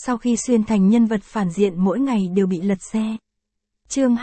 sau khi xuyên thành nhân vật phản diện mỗi ngày đều bị lật xe. Chương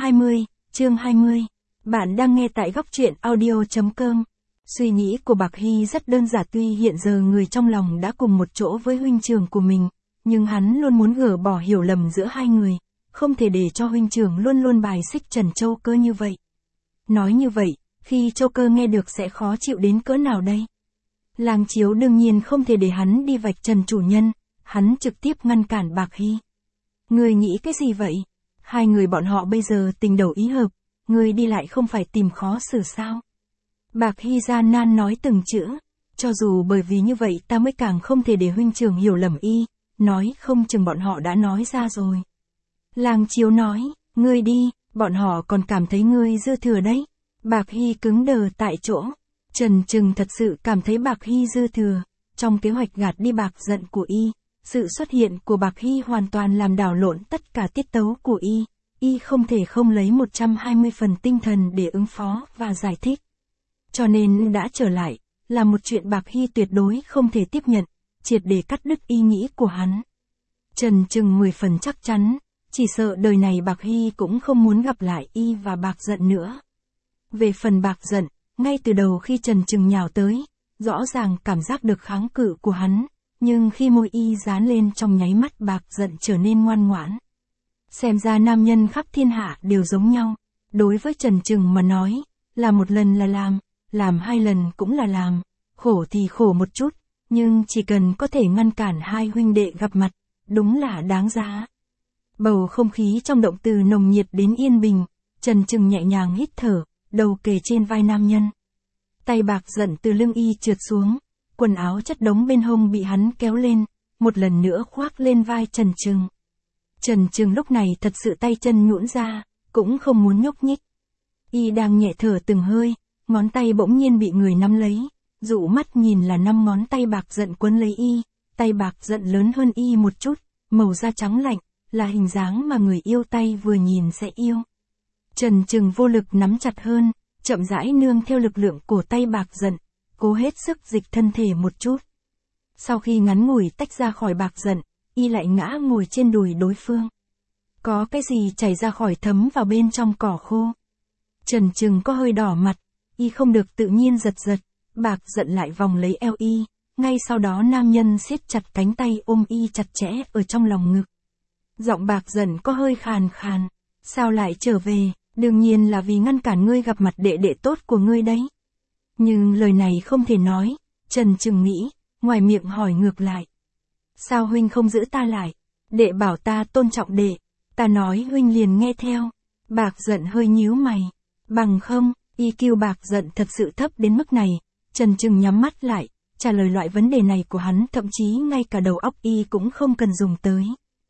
20. Bạn đang nghe tại góc truyện audio.com. Suy nghĩ của Bạc Hy rất đơn giản, tuy hiện giờ người trong lòng đã cùng một chỗ với huynh trưởng của mình, nhưng hắn luôn muốn gỡ bỏ hiểu lầm giữa hai người, không thể để cho huynh trưởng luôn luôn bài xích Trần Châu Cơ như vậy. Nói như vậy, khi Châu Cơ nghe được sẽ khó chịu đến cỡ nào đây? Lang Chiếu đương nhiên không thể để hắn đi vạch trần chủ nhân, hắn trực tiếp ngăn cản Bạc Hy. Ngươi nghĩ cái gì vậy? Hai người bọn họ bây giờ tình đầu ý hợp, ngươi đi lại không phải tìm khó xử sao? Bạc Hy gian nan nói từng chữ, cho dù bởi vì như vậy ta mới càng không thể để huynh trưởng hiểu lầm y, nói không chừng bọn họ đã nói ra rồi. Lang Chiếu nói, ngươi đi, bọn họ còn cảm thấy ngươi dư thừa đấy. Bạc Hy cứng đờ tại chỗ. Trần Trừng thật sự cảm thấy Bạc Hy dư thừa, trong kế hoạch gạt đi Bạc Giận của y, sự xuất hiện của Bạc Hy hoàn toàn làm đảo lộn tất cả tiết tấu của y không thể không lấy 120 phần tinh thần để ứng phó và giải thích. Cho nên đã trở lại, là một chuyện Bạc Hy tuyệt đối không thể tiếp nhận, triệt để cắt đứt ý nghĩ của hắn. Trần Trừng 10 phần chắc chắn, chỉ sợ đời này Bạc Hy cũng không muốn gặp lại y và Bạc Giận nữa. Về phần Bạc Giận, ngay từ đầu khi Trần Trừng nhào tới, rõ ràng cảm giác được kháng cự của hắn, nhưng khi môi y dán lên trong nháy mắt Bạc Giận trở nên ngoan ngoãn. Xem ra nam nhân khắp thiên hạ đều giống nhau, đối với Trần Trừng mà nói, làm một lần là làm hai lần cũng là làm, khổ thì khổ một chút, nhưng chỉ cần có thể ngăn cản hai huynh đệ gặp mặt, đúng là đáng giá. Bầu không khí trong động từ nồng nhiệt đến yên bình, Trần Trừng nhẹ nhàng hít thở, đầu kề trên vai nam nhân. Tay Bạc Giận từ lưng y trượt xuống, quần áo chất đống bên hông bị hắn kéo lên, một lần nữa khoác lên vai Trần Trừng. Trần Trừng lúc này thật sự tay chân nhũn ra, cũng không muốn nhúc nhích. Y đang nhẹ thở từng hơi, ngón tay bỗng nhiên bị người nắm lấy, dụ mắt nhìn là 5 ngón tay Bạc Giận quấn lấy y, tay Bạc Giận lớn hơn y một chút, màu da trắng lạnh, là hình dáng mà người yêu tay vừa nhìn sẽ yêu. Trần Trừng vô lực nắm chặt hơn, chậm rãi nương theo lực lượng của tay Bạc Giận, cố hết sức dịch thân thể một chút. Sau khi ngắn ngủi tách ra khỏi Bạc Giận, y lại ngã ngồi trên đùi đối phương. Có cái gì chảy ra khỏi thấm vào bên trong cỏ khô. Trần Trừng có hơi đỏ mặt, y không được tự nhiên giật, Bạc Giận lại vòng lấy eo y, ngay sau đó nam nhân siết chặt cánh tay ôm y chặt chẽ ở trong lòng ngực. Giọng Bạc Giận có hơi khàn khàn, sao lại trở về, đương nhiên là vì ngăn cản ngươi gặp mặt đệ đệ tốt của ngươi đấy. Nhưng lời này không thể nói, Trần Trừng nghĩ, ngoài miệng hỏi ngược lại. Sao huynh không giữ ta lại, đệ bảo ta tôn trọng đệ, ta nói huynh liền nghe theo. Bạc Giận hơi nhíu mày, bằng không, EQ Bạc Giận thật sự thấp đến mức này. Trần Trừng nhắm mắt lại, trả lời loại vấn đề này của hắn thậm chí ngay cả đầu óc y cũng không cần dùng tới.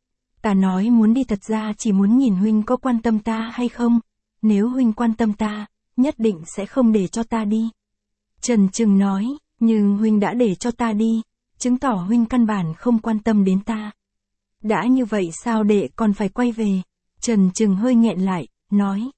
Ta nói muốn đi thật ra chỉ muốn nhìn huynh có quan tâm ta hay không, nếu huynh quan tâm ta, nhất định sẽ không để cho ta đi. Trần Trừng nói, nhưng huynh đã để cho ta đi, chứng tỏ huynh căn bản không quan tâm đến ta. Đã như vậy sao đệ còn phải quay về? Trần Trừng hơi nghẹn lại, nói,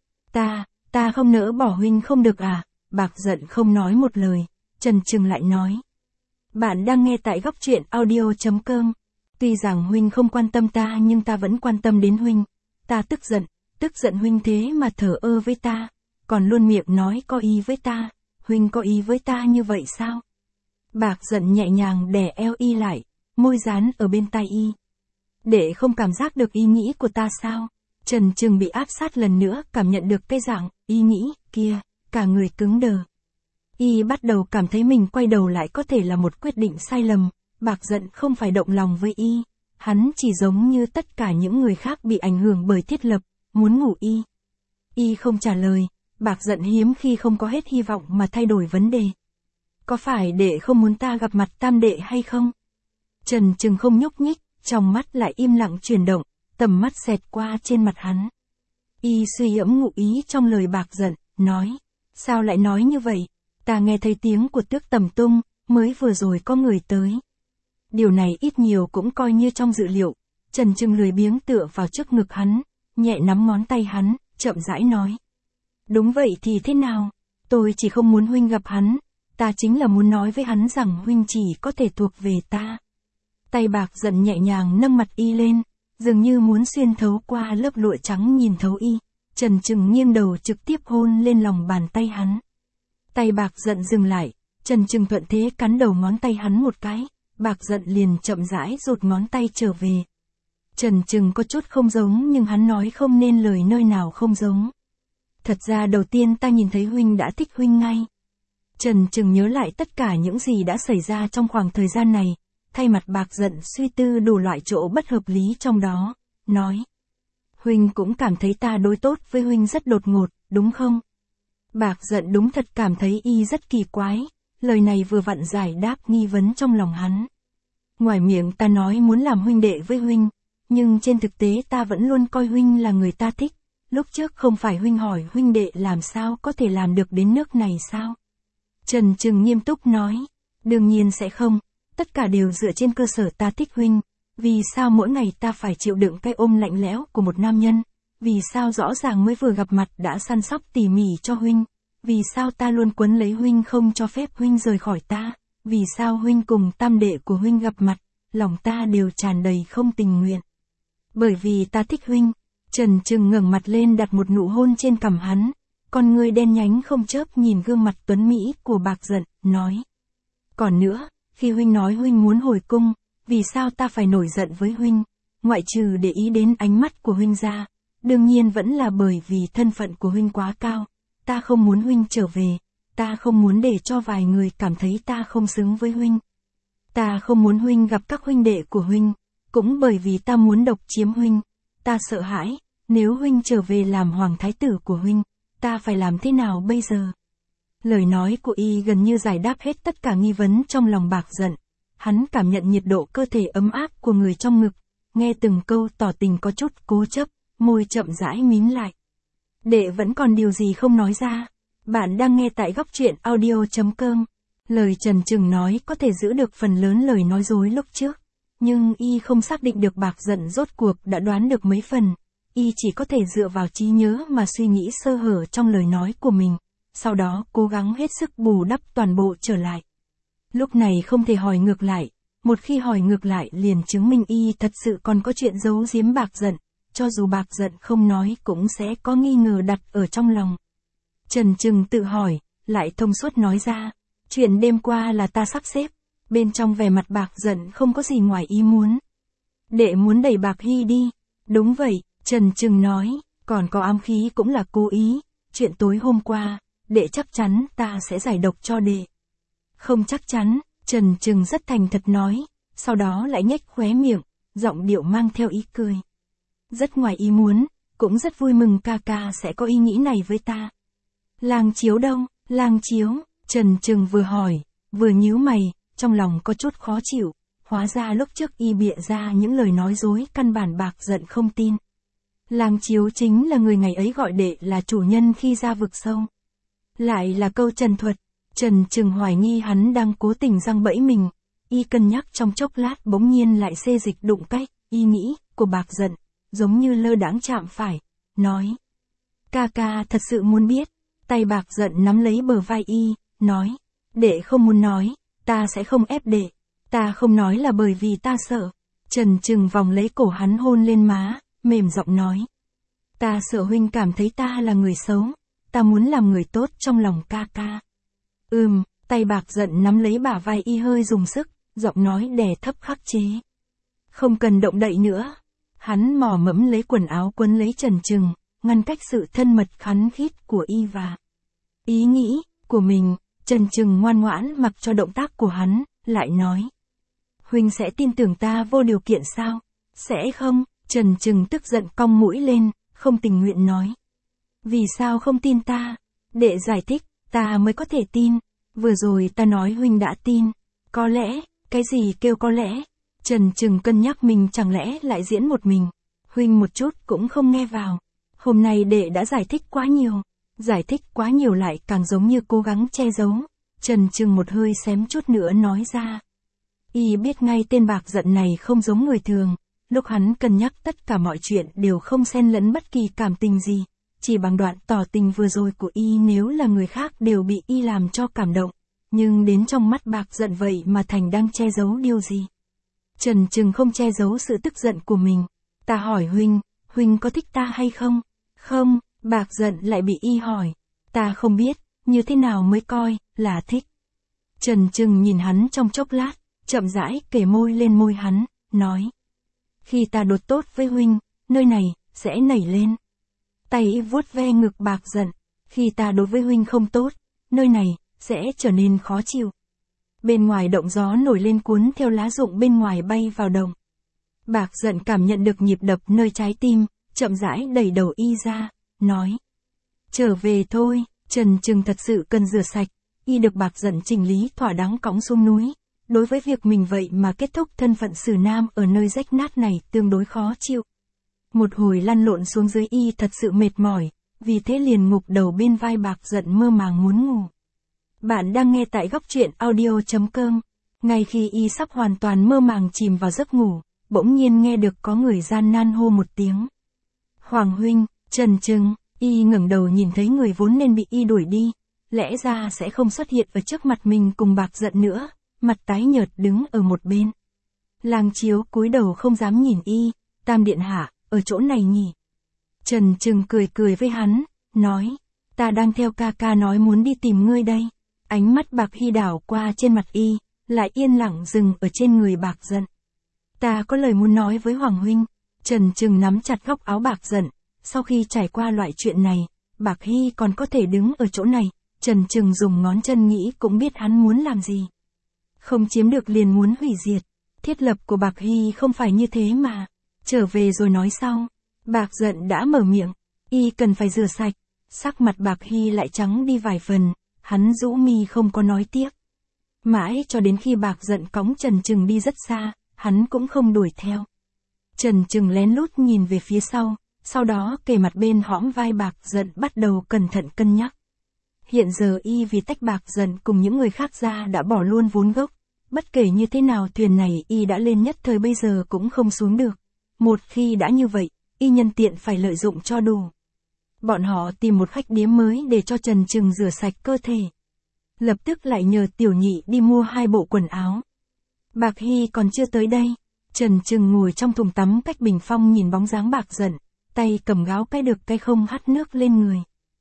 ta không nỡ bỏ huynh không được à? Bạc Giận không nói một lời, Trần Trừng lại nói. Bạn đang nghe tại góc truyện audio.com. Tuy rằng huynh không quan tâm ta nhưng ta vẫn quan tâm đến huynh. Ta tức giận huynh thế mà thờ ơ với ta, còn luôn miệng nói có ý với ta, huynh có ý với ta như vậy sao? Bạc Giận nhẹ nhàng đè eo y lại, môi dán ở bên tai y. Để không cảm giác được ý nghĩ của ta sao? Trần Trừng bị áp sát lần nữa, cảm nhận được cái dạng ý nghĩ kia, cả người cứng đờ. Y bắt đầu cảm thấy mình quay đầu lại có thể là một quyết định sai lầm. Bạc Giận không phải động lòng với y, hắn chỉ giống như tất cả những người khác bị ảnh hưởng bởi thiết lập, muốn ngủ y. Y không trả lời, Bạc Giận hiếm khi không có hết hy vọng mà thay đổi vấn đề. Có phải đệ không muốn ta gặp mặt tam đệ hay không? Trần Trừng không nhúc nhích, trong mắt lại im lặng chuyển động, tầm mắt xẹt qua trên mặt hắn. Y suy ẫm ngụ ý trong lời Bạc Giận, nói, sao lại nói như vậy? Ta nghe thấy tiếng của Tước Tầm Tung, mới vừa rồi có người tới. Điều này ít nhiều cũng coi như trong dự liệu. Trần Trừng lười biếng tựa vào trước ngực hắn, nhẹ nắm ngón tay hắn, chậm rãi nói. Đúng vậy thì thế nào? Tôi chỉ không muốn huynh gặp hắn, ta chính là muốn nói với hắn rằng huynh chỉ có thể thuộc về ta. Tay Bạc Dận nhẹ nhàng nâng mặt y lên, dường như muốn xuyên thấu qua lớp lụa trắng nhìn thấu y, chần chừng nghiêng đầu trực tiếp hôn lên lòng bàn tay hắn. Tay Bạc Dận dừng lại, chần chừng thuận thế cắn đầu ngón tay hắn một cái, Bạc Dận liền chậm rãi rụt ngón tay trở về. Chần chừng có chút không giống nhưng hắn nói không nên lời nơi nào không giống. Thật ra đầu tiên ta nhìn thấy huynh đã thích huynh ngay. Chần chừng nhớ lại tất cả những gì đã xảy ra trong khoảng thời gian này, thay mặt Bạc Dận suy tư đủ loại chỗ bất hợp lý trong đó, nói. Huynh cũng cảm thấy ta đối tốt với huynh rất đột ngột, đúng không? Bạc Dận đúng thật cảm thấy y rất kỳ quái, lời này vừa vặn giải đáp nghi vấn trong lòng hắn. Ngoài miệng ta nói muốn làm huynh đệ với huynh, nhưng trên thực tế ta vẫn luôn coi huynh là người ta thích, lúc trước không phải huynh hỏi huynh đệ làm sao có thể làm được đến nước này sao? Chần chừng nghiêm túc nói, đương nhiên sẽ không, tất cả đều dựa trên cơ sở ta thích huynh, vì sao mỗi ngày ta phải chịu đựng cái ôm lạnh lẽo của một nam nhân, vì sao rõ ràng mới vừa gặp mặt đã săn sóc tỉ mỉ cho huynh, vì sao ta luôn quấn lấy huynh không cho phép huynh rời khỏi ta, vì sao huynh cùng tam đệ của huynh gặp mặt, lòng ta đều tràn đầy không tình nguyện. Bởi vì ta thích huynh. Chần chừng ngẩng mặt lên đặt một nụ hôn trên cằm hắn, con ngươi đen nhánh không chớp nhìn gương mặt tuấn mỹ của Bạc Dận, nói. Còn nữa, khi huynh nói huynh muốn hồi cung, vì sao ta phải nổi giận với huynh, ngoại trừ để ý đến ánh mắt của huynh ra, đương nhiên vẫn là bởi vì thân phận của huynh quá cao, ta không muốn huynh trở về, ta không muốn để cho vài người cảm thấy ta không xứng với huynh. Ta không muốn huynh gặp các huynh đệ của huynh, cũng bởi vì ta muốn độc chiếm huynh. Ta sợ hãi, nếu huynh trở về làm hoàng thái tử của huynh, ta phải làm thế nào bây giờ? Lời nói của y gần như giải đáp hết tất cả nghi vấn trong lòng Bạc Dận. Hắn cảm nhận nhiệt độ cơ thể ấm áp của người trong ngực, nghe từng câu tỏ tình có chút cố chấp, môi chậm rãi mím lại. Đệ vẫn còn điều gì không nói ra? Bạn đang nghe tại góc truyện audio.com. Lời Trần Trừng nói có thể giữ được phần lớn lời nói dối lúc trước. Nhưng y không xác định được Bạc Dận rốt cuộc đã đoán được mấy phần, y chỉ có thể dựa vào trí nhớ mà suy nghĩ sơ hở trong lời nói của mình, sau đó cố gắng hết sức bù đắp toàn bộ trở lại. Lúc này không thể hỏi ngược lại, một khi hỏi ngược lại liền chứng minh y thật sự còn có chuyện giấu giếm Bạc Dận, cho dù Bạc Dận không nói cũng sẽ có nghi ngờ đặt ở trong lòng. Trần Trừng tự hỏi, lại thông suốt nói ra, chuyện đêm qua là ta sắp xếp. Bên trong vẻ mặt Bạc Dận không có gì ngoài ý muốn. Đệ muốn đẩy Bạc Hy đi. Đúng vậy, Trần Trừng nói, còn có ám khí cũng là cố ý. Chuyện tối hôm qua, đệ chắc chắn ta sẽ giải độc cho đệ. Không chắc chắn, Trần Trừng rất thành thật nói, sau đó lại nhếch khóe miệng, giọng điệu mang theo ý cười. Rất ngoài ý muốn, cũng rất vui mừng ca ca sẽ có ý nghĩ này với ta. Lang Chiếu đâu? Lang Chiếu, Trần Trừng vừa hỏi, vừa nhíu mày. Trong lòng có chút khó chịu, hóa ra lúc trước y bịa ra những lời nói dối căn bản Bạc Dận không tin. Lang Chiếu chính là người ngày ấy gọi đệ là chủ nhân khi ra vực sâu. Lại là câu trần thuật, Trần Trừng hoài nghi hắn đang cố tình giăng bẫy mình, y cân nhắc trong chốc lát bỗng nhiên lại xê dịch đụng cách, y nghĩ, của Bạc Dận, giống như lơ đãng chạm phải, nói. Ca ca thật sự muốn biết, tay Bạc Dận nắm lấy bờ vai y, nói, đệ không muốn nói. Ta sẽ không ép đệ, ta không nói là bởi vì ta sợ. Trần Trừng vòng lấy cổ hắn hôn lên má, mềm giọng nói. Ta sợ huynh cảm thấy ta là người xấu, ta muốn làm người tốt trong lòng ca ca. Tay Bạc Dận nắm lấy bả vai y hơi dùng sức, giọng nói đè thấp khắc chế. Không cần động đậy nữa. Hắn mò mẫm lấy quần áo quấn lấy Trần Trừng, ngăn cách sự thân mật khắn khít của y và ý nghĩ của mình. Trần Trừng ngoan ngoãn mặc cho động tác của hắn, lại nói. Huynh sẽ tin tưởng ta vô điều kiện sao? Sẽ không, Trần Trừng tức giận cong mũi lên, không tình nguyện nói. Vì sao không tin ta? Đệ giải thích, ta mới có thể tin. Vừa rồi ta nói huynh đã tin. Có lẽ, cái gì kêu có lẽ? Trần Trừng cân nhắc mình chẳng lẽ lại diễn một mình. Huynh một chút cũng không nghe vào. Hôm nay đệ đã giải thích quá nhiều. Giải thích quá nhiều lại càng giống như cố gắng che giấu. Trần Trừng một hơi xém chút nữa nói ra. Y biết ngay tên Bạc Dận này không giống người thường. Lúc hắn cân nhắc tất cả mọi chuyện đều không xen lẫn bất kỳ cảm tình gì. Chỉ bằng đoạn tỏ tình vừa rồi của y nếu là người khác đều bị y làm cho cảm động. Nhưng đến trong mắt Bạc Dận vậy mà thành đang che giấu điều gì. Trần Trừng không che giấu sự tức giận của mình. Ta hỏi huynh có thích ta hay không? Không, Bạc giận lại bị y hỏi. Ta không biết, như thế nào mới coi là thích. Trần Trừng nhìn hắn trong chốc lát, chậm rãi kề môi lên môi hắn, nói. Khi ta đột tốt với huynh, nơi này sẽ nảy lên. Tay vuốt ve ngực Bạc giận. Khi ta đối với huynh không tốt, nơi này sẽ trở nên khó chịu. Bên ngoài động gió nổi lên cuốn theo lá rụng bên ngoài bay vào đồng. Bạc giận cảm nhận được nhịp đập nơi trái tim, chậm rãi đẩy đầu y ra, nói. Trở về thôi, Trần Trừng thật sự cần rửa sạch, y được Bạc giận chỉnh lý thỏa đáng cõng xuống núi. Đối với việc mình vậy mà kết thúc thân phận xử nam ở nơi rách nát này tương đối khó chịu. Một hồi lăn lộn xuống dưới y thật sự mệt mỏi, vì thế liền ngục đầu bên vai Bạc giận mơ màng muốn ngủ. Bạn đang nghe tại góc truyện audio.com. Ngay khi y sắp hoàn toàn mơ màng chìm vào giấc ngủ, bỗng nhiên nghe được có người gian nan hô một tiếng. Hoàng huynh, Trần Trừng, y ngẩng đầu nhìn thấy người vốn nên bị y đuổi đi, lẽ ra sẽ không xuất hiện ở trước mặt mình cùng Bạc giận nữa, mặt tái nhợt đứng ở một bên. Lang Chiếu cúi đầu không dám nhìn y, Tam điện hạ, ở chỗ này nhỉ? Trần Trừng cười với hắn, nói, ta đang theo ca ca nói muốn đi tìm ngươi đây. Ánh mắt Bạc Hy đảo qua trên mặt y, lại yên lặng dừng ở trên người Bạc giận. Ta có lời muốn nói với Hoàng huynh. Trần Trừng nắm chặt góc áo Bạc giận. Sau khi trải qua loại chuyện này, Bạc Hy còn có thể đứng ở chỗ này. Trần Trừng dùng ngón chân nghĩ cũng biết hắn muốn làm gì. Không chiếm được liền muốn hủy diệt. Thiết lập của Bạc Hy không phải như thế mà. Trở về rồi nói sau. Bạc giận đã mở miệng. Y cần phải rửa sạch. Sắc mặt Bạc Hy lại trắng đi vài phần. Hắn rũ mi không có nói tiếp. Mãi cho đến khi Bạc giận cõng Trần Trừng đi rất xa, hắn cũng không đuổi theo. Trần Trừng lén lút nhìn về phía sau đó kề mặt bên hõm vai Bạc giận bắt đầu cẩn thận cân nhắc. Hiện giờ y vì tách Bạc giận cùng những người khác ra đã bỏ luôn vốn gốc. Bất kể như thế nào thuyền này y đã lên nhất thời bây giờ cũng không xuống được. Một khi đã như vậy, y nhân tiện phải lợi dụng cho đủ. Bọn họ tìm một khách điếm mới để cho Trần Trừng rửa sạch cơ thể. Lập tức lại nhờ Tiểu Nhị đi mua 2 bộ quần áo. Bạc Hy còn chưa tới đây. Trần Trừng ngồi trong thùng tắm cách bình phong nhìn bóng dáng Bạc giận, tay cầm gáo cái được cái không hắt nước lên người.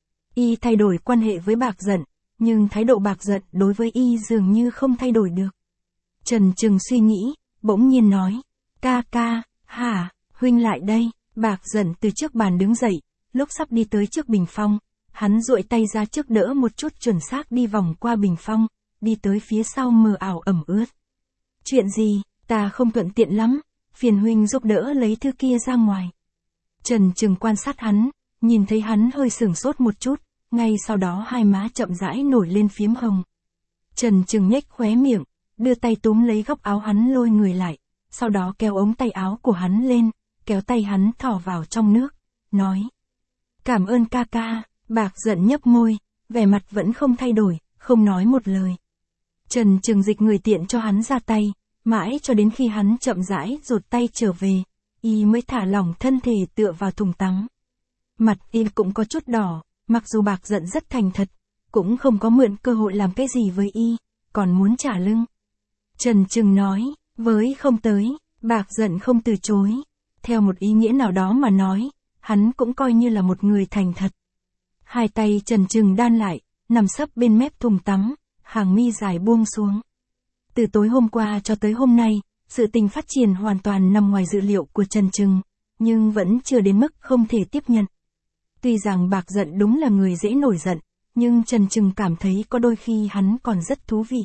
Y thay đổi quan hệ với Bạc giận, nhưng thái độ Bạc giận đối với y dường như không thay đổi được. Trần Trừng suy nghĩ, bỗng nhiên nói, ca ca, hả, huynh lại đây. Bạc giận từ trước bàn đứng dậy. Lúc sắp đi tới trước bình phong, hắn duỗi tay ra trước đỡ một chút chuẩn xác đi vòng qua bình phong, đi tới phía sau mờ ảo ẩm ướt. Chuyện gì, ta không thuận tiện lắm, phiền huynh giúp đỡ lấy thứ kia ra ngoài. Trần Trừng quan sát hắn, nhìn thấy hắn hơi sửng sốt một chút, ngay sau đó hai má chậm rãi nổi lên phím hồng. Trần Trừng nhếch khóe miệng, đưa tay túm lấy góc áo hắn lôi người lại, sau đó kéo ống tay áo của hắn lên, kéo tay hắn thỏ vào trong nước, nói. Cảm ơn ca ca. Bạc giận nhấp môi, vẻ mặt vẫn không thay đổi, không nói một lời. Trần Trừng dịch người tiện cho hắn ra tay, mãi cho đến khi hắn chậm rãi rụt tay trở về, y mới thả lỏng thân thể tựa vào thùng tắm. Mặt y cũng có chút đỏ, mặc dù Bạc giận rất thành thật, cũng không có mượn cơ hội làm cái gì với y, còn muốn trả lưng. Trần Trừng nói, với không tới, Bạc giận không từ chối. Theo một ý nghĩa nào đó mà nói, hắn cũng coi như là một người thành thật. Hai tay Trần Trừng đan lại, nằm sấp bên mép thùng tắm, hàng mi dài buông xuống. Từ tối hôm qua cho tới hôm nay, sự tình phát triển hoàn toàn nằm ngoài dự liệu của Trần Trừng, nhưng vẫn chưa đến mức không thể tiếp nhận. Tuy rằng Bạc giận đúng là người dễ nổi giận, nhưng Trần Trừng cảm thấy có đôi khi hắn còn rất thú vị.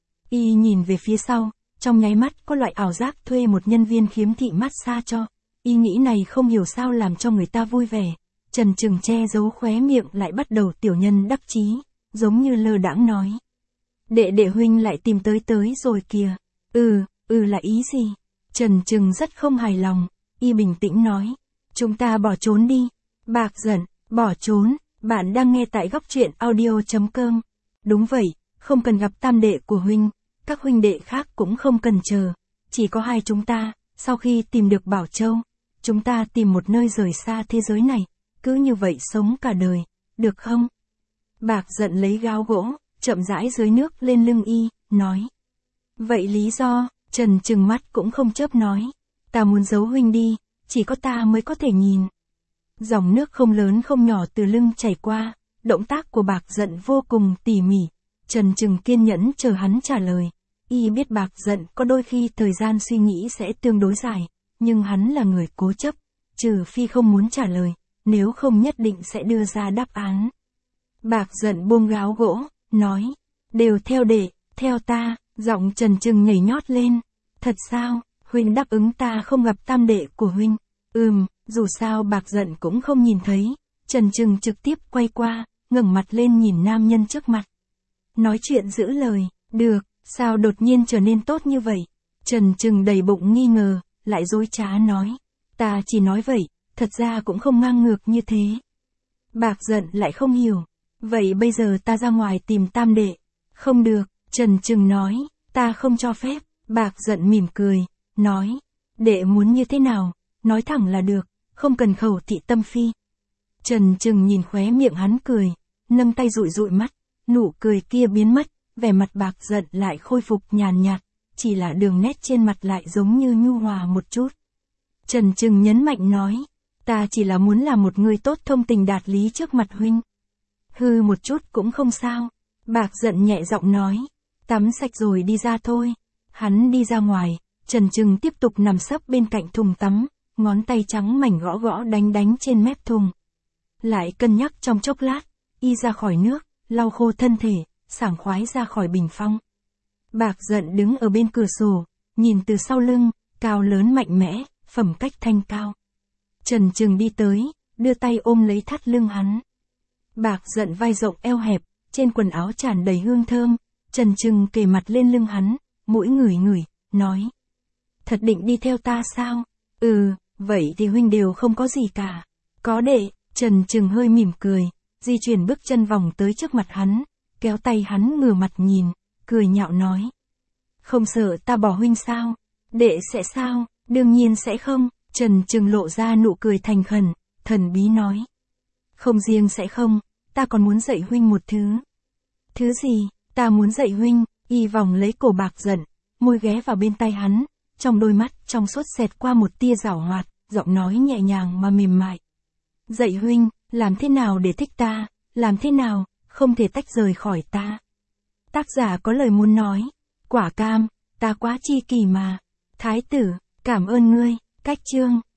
Y nhìn về phía sau, trong nháy mắt có loại ảo giác thuê một nhân viên khiếm thị massage cho. Ý nghĩ này không hiểu sao làm cho người ta vui vẻ. Trần Trừng che giấu khóe miệng lại bắt đầu tiểu nhân đắc chí, giống như lơ đãng nói. Đệ huynh lại tìm tới rồi kìa. Là ý gì? Trần Trừng rất không hài lòng, y bình tĩnh nói. Chúng ta bỏ trốn đi. Bạc giận, bỏ trốn, bạn đang nghe tại góc truyện audio.com. Đúng vậy, không cần gặp tam đệ của huynh, các huynh đệ khác cũng không cần chờ, chỉ có hai chúng ta, sau khi tìm được Bảo Châu. Chúng ta tìm một nơi rời xa thế giới này, cứ như vậy sống cả đời, được không? Bạc giận lấy gáo gỗ, chậm rãi dưới nước lên lưng y, nói. Vậy lý do, Trần trừng mắt cũng không chớp nói. Ta muốn giấu huynh đi, chỉ có ta mới có thể nhìn. Dòng nước không lớn không nhỏ từ lưng chảy qua, động tác của Bạc Dận vô cùng tỉ mỉ. Trần trừng kiên nhẫn chờ hắn trả lời. Y biết Bạc Dận có đôi khi thời gian suy nghĩ sẽ tương đối dài, nhưng hắn là người cố chấp, trừ phi không muốn trả lời, nếu không nhất định sẽ đưa ra đáp án. Bạc Dận buông gáo gỗ, nói, đều theo đệ, theo ta, giọng Trần trừng nhảy nhót lên. Thật sao, huynh đáp ứng ta không gặp tam đệ của huynh? Dù sao Bạc Dận cũng không nhìn thấy, Trần trừng trực tiếp quay qua, ngẩng mặt lên nhìn nam nhân trước mặt. Nói chuyện giữ lời, được, sao đột nhiên trở nên tốt như vậy? Trần trừng đầy bụng nghi ngờ, lại dối trá nói. Ta chỉ nói vậy, thật ra cũng không ngang ngược như thế. Bạc Dận lại không hiểu. Vậy bây giờ ta ra ngoài tìm tam đệ. Không được, Trần trừng nói, ta không cho phép. Bạc Dận mỉm cười, nói, đệ muốn như thế nào, nói thẳng là được, không cần khẩu thị tâm phi. Trần trừng nhìn khóe miệng hắn cười, nâng tay dụi dụi mắt, nụ cười kia biến mất, vẻ mặt Bạc Dận lại khôi phục nhàn nhạt, chỉ là đường nét trên mặt lại giống như nhu hòa một chút. Trần trừng nhấn mạnh nói, ta chỉ là muốn là một người tốt thông tình đạt lý trước mặt huynh. Hư một chút cũng không sao. Bạc Dận nhẹ giọng nói, tắm sạch rồi đi ra thôi. Hắn đi ra ngoài, Trần trừng tiếp tục nằm sấp bên cạnh thùng tắm, ngón tay trắng mảnh gõ gõ đánh đánh trên mép thùng. Lại cân nhắc trong chốc lát, y ra khỏi nước, lau khô thân thể, sảng khoái ra khỏi bình phong. Bạc Dận đứng ở bên cửa sổ, nhìn từ sau lưng, cao lớn mạnh mẽ, phẩm cách thanh cao. Trần trừng đi tới, đưa tay ôm lấy thắt lưng hắn. Bạc Dận vai rộng eo hẹp, trên quần áo tràn đầy hương thơm, Trần trừng kề mặt lên lưng hắn, mũi ngửi ngửi, nói. Thật định đi theo ta sao? Vậy thì huynh đều không có gì cả. Có đệ, Trần trừng hơi mỉm cười, di chuyển bước chân vòng tới trước mặt hắn, kéo tay hắn ngửa mặt nhìn, cười nhạo nói. Không sợ ta bỏ huynh sao? Đệ sẽ sao? Đương nhiên sẽ không. Trần trừng lộ ra nụ cười thành khẩn, thần bí nói. Không riêng sẽ không, ta còn muốn dạy huynh một thứ. Thứ gì? Ta muốn dạy huynh. Y vòng lấy cổ Bạc Dận, môi ghé vào bên tai hắn, trong đôi mắt trong suốt xẹt qua một tia giảo hoạt, giọng nói nhẹ nhàng mà mềm mại. Dạy huynh, làm thế nào để thích ta, làm thế nào, không thể tách rời khỏi ta. Tác giả có lời muốn nói. Quả cam, ta quá chi kỳ mà. Thái tử, cảm ơn ngươi. Cách chương.